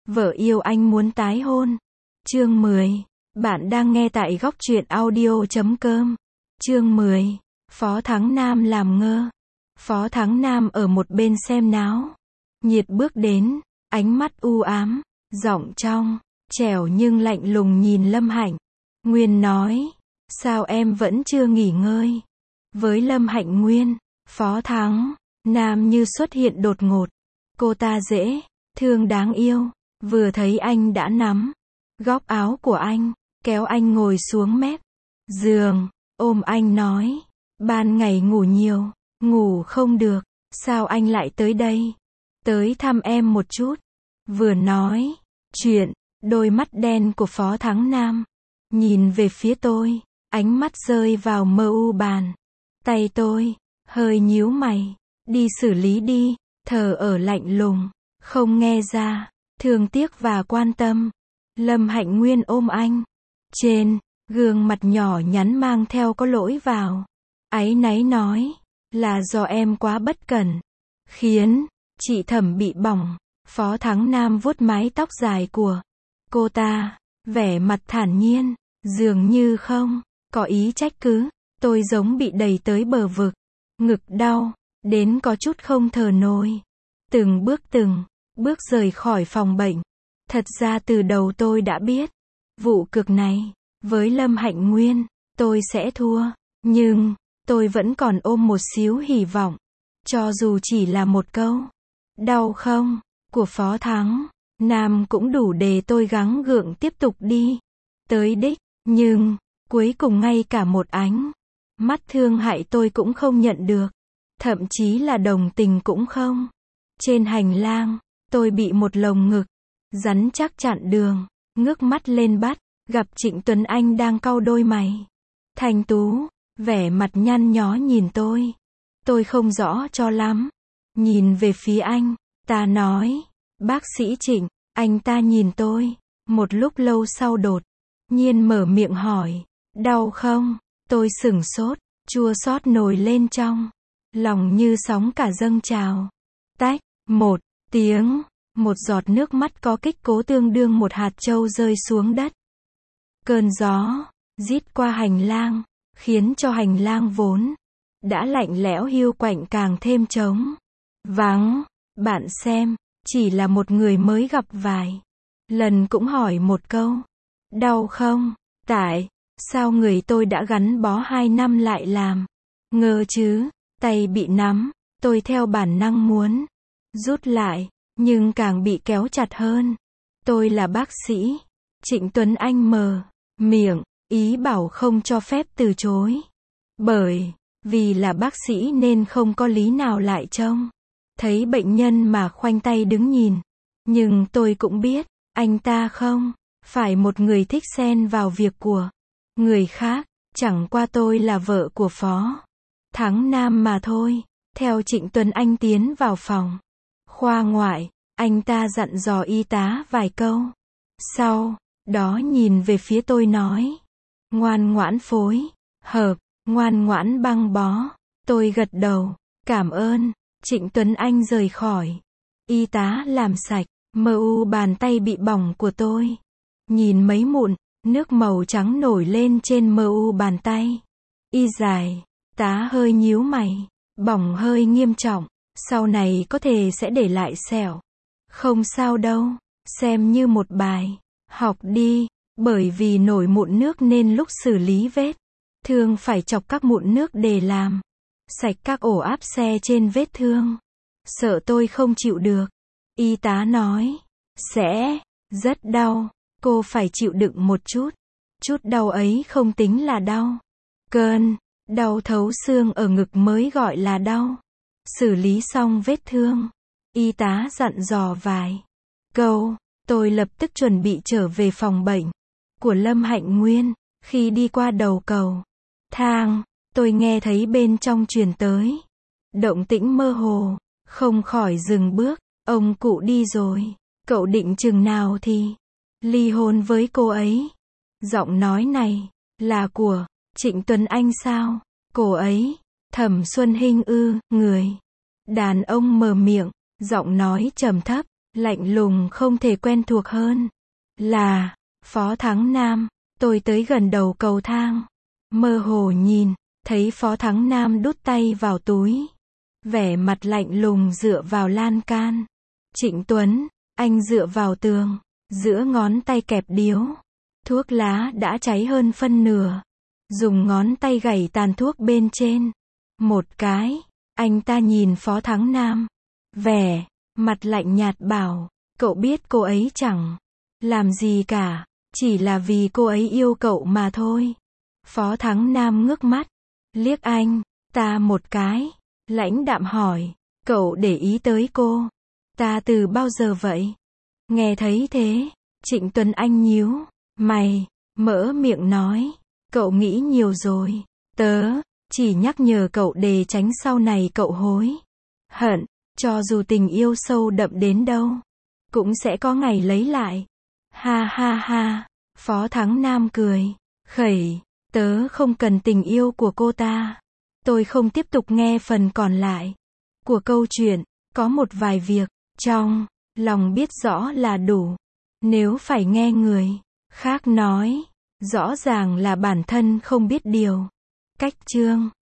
Vợ yêu anh muốn tái hôn. Chương 10. Bạn đang nghe tại góc truyện audio.com. Chương 10. Phó Thắng Nam làm ngơ. Phó Thắng Nam ở một bên xem náo nhiệt bước đến, ánh mắt u ám, giọng trong, trẻo nhưng lạnh lùng nhìn Lâm Hạnh Nguyên nói, sao em vẫn chưa nghỉ ngơi? Với Lâm Hạnh Nguyên, Phó Thắng Nam như xuất hiện đột ngột. Cô ta dễ thương đáng yêu, vừa thấy anh đã nắm góc áo của anh, kéo anh ngồi xuống mép giường, ôm anh nói, ban ngày ngủ nhiều, ngủ không được, sao anh lại tới đây? Tới thăm em một chút. Vừa nói chuyện, đôi mắt đen của Phó Thắng Nam nhìn về phía tôi, ánh mắt rơi vào mờ u bàn tay tôi, hơi nhíu mày, đi xử lý đi, thờ ở lạnh lùng, không nghe ra thương tiếc và quan tâm. Lâm Hạnh Nguyên ôm anh, trên gương mặt nhỏ nhắn mang theo có lỗi vào áy náy nói, là do em quá bất cẩn, khiến chị Thẩm bị bỏng. Phó Thắng Nam vuốt mái tóc dài của cô ta, vẻ mặt thản nhiên, dường như không có ý trách cứ. Tôi giống bị đẩy tới bờ vực, ngực đau đến có chút không thở nổi. Từng bước rời khỏi phòng bệnh. Thật ra từ đầu tôi đã biết, vụ cược này, với Lâm Hạnh Nguyên, tôi sẽ thua. Nhưng, tôi vẫn còn ôm một xíu hy vọng. Cho dù chỉ là một câu, đau không, của Phó Thắng Nam cũng đủ để tôi gắng gượng tiếp tục đi tới đích. Nhưng, cuối cùng ngay cả một ánh mắt thương hại tôi cũng không nhận được. Thậm chí là đồng tình cũng không. Trên hành lang, tôi bị một lồng ngực rắn chắc chặn đường, ngước mắt lên bắt, gặp Trịnh Tuấn Anh đang cau đôi mày thanh tú, vẻ mặt nhăn nhó nhìn tôi. Tôi không rõ cho lắm, nhìn về phía anh, ta nói, bác sĩ Trịnh. Anh ta nhìn tôi, một lúc lâu sau đột nhiên mở miệng hỏi, đau không? Tôi sửng sốt, chua xót nổi lên trong lòng như sóng cả dâng trào. Tách, một tiếng, một giọt nước mắt có kích cố tương đương một hạt châu rơi xuống đất. Cơn gió rít qua hành lang, khiến cho hành lang vốn đã lạnh lẽo hiu quạnh càng thêm trống vắng. Bạn xem, chỉ là một người mới gặp vài lần cũng hỏi một câu, đau không? Tại sao người tôi đã gắn bó 2 năm lại làm ngơ chứ? Tay bị nắm, tôi theo bản năng muốn rút lại, nhưng càng bị kéo chặt hơn. Tôi là bác sĩ. Trịnh Tuấn Anh mở miệng, ý bảo không cho phép từ chối. Bởi vì là bác sĩ nên không có lý nào lại trông thấy bệnh nhân mà khoanh tay đứng nhìn. Nhưng tôi cũng biết, anh ta không phải một người thích xen vào việc của người khác. Chẳng qua tôi là vợ của Phó Thắng Nam mà thôi. Theo Trịnh Tuấn Anh tiến vào phòng khoa ngoại, anh ta dặn dò y tá vài câu. Sau đó nhìn về phía tôi nói, ngoan ngoãn phối hợp, ngoan ngoãn băng bó. Tôi gật đầu, cảm ơn. Trịnh Tuấn Anh rời khỏi. Y tá làm sạch mu bàn tay bị bỏng của tôi. Nhìn mấy mụn nước màu trắng nổi lên trên mu bàn tay. Y dài tá hơi nhíu mày, bỏng hơi nghiêm trọng, sau này có thể sẽ để lại sẹo. Không sao đâu, xem như một bài học đi. Bởi vì nổi mụn nước nên lúc xử lý vết thương phải chọc các mụn nước để làm sạch các ổ áp xe trên vết thương. Sợ tôi không chịu được. Y tá nói, sẽ rất đau, cô phải chịu đựng một chút. Chút đau ấy không tính là đau. Cơn đau thấu xương ở ngực mới gọi là đau. Xử lý xong vết thương, y tá dặn dò vài câu, tôi lập tức chuẩn bị trở về phòng bệnh của Lâm Hạnh Nguyên. Khi đi qua đầu cầu thang, tôi nghe thấy bên trong truyền tới động tĩnh mơ hồ, không khỏi dừng bước. Ông cụ đi rồi, cậu định chừng nào thì ly hôn với cô ấy? Giọng nói này là của Trịnh Tuấn Anh sao? Cô ấy, Thẩm Xuân Hinh ư? Người đàn ông mở miệng, giọng nói trầm thấp, Lạnh lùng không thể quen thuộc hơn. Là, Phó Thắng Nam, tôi tới gần đầu cầu thang. Mơ hồ nhìn, thấy Phó Thắng Nam đút tay vào túi. Vẻ mặt lạnh lùng dựa vào lan can. Trịnh Tuấn, anh dựa vào tường, giữa ngón tay kẹp điếu. Thuốc lá đã cháy hơn phân nửa. Dùng ngón tay gảy tàn thuốc bên trên. Một cái, anh ta nhìn Phó Thắng Nam. Vẻ mặt lạnh nhạt bảo, cậu biết cô ấy chẳng làm gì cả, chỉ là vì cô ấy yêu cậu mà thôi. Phó Thắng Nam ngước mắt, liếc anh ta một cái, lãnh đạm hỏi, cậu để ý tới cô ta từ bao giờ vậy? Nghe thấy thế, Trịnh Tuấn Anh nhíu mày, mở miệng nói, cậu nghĩ nhiều rồi, tớ chỉ nhắc nhở cậu để tránh sau này cậu hối hận, cho dù tình yêu sâu đậm đến đâu, cũng sẽ có ngày lấy lại. Ha ha ha, Phó Thắng Nam cười, khẩy, tớ không cần tình yêu của cô ta. Tôi không tiếp tục nghe phần còn lại của câu chuyện, có một vài việc, trong lòng biết rõ là đủ. Nếu phải nghe người khác nói, rõ ràng là bản thân không biết điều. Cách chương